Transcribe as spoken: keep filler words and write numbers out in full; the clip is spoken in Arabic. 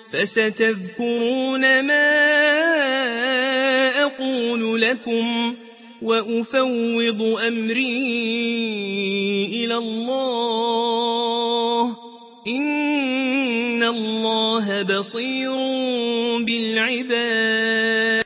فستذكرون ما أقول لكم وأفوض أمري إلى الله إن الله بصير بالعباد.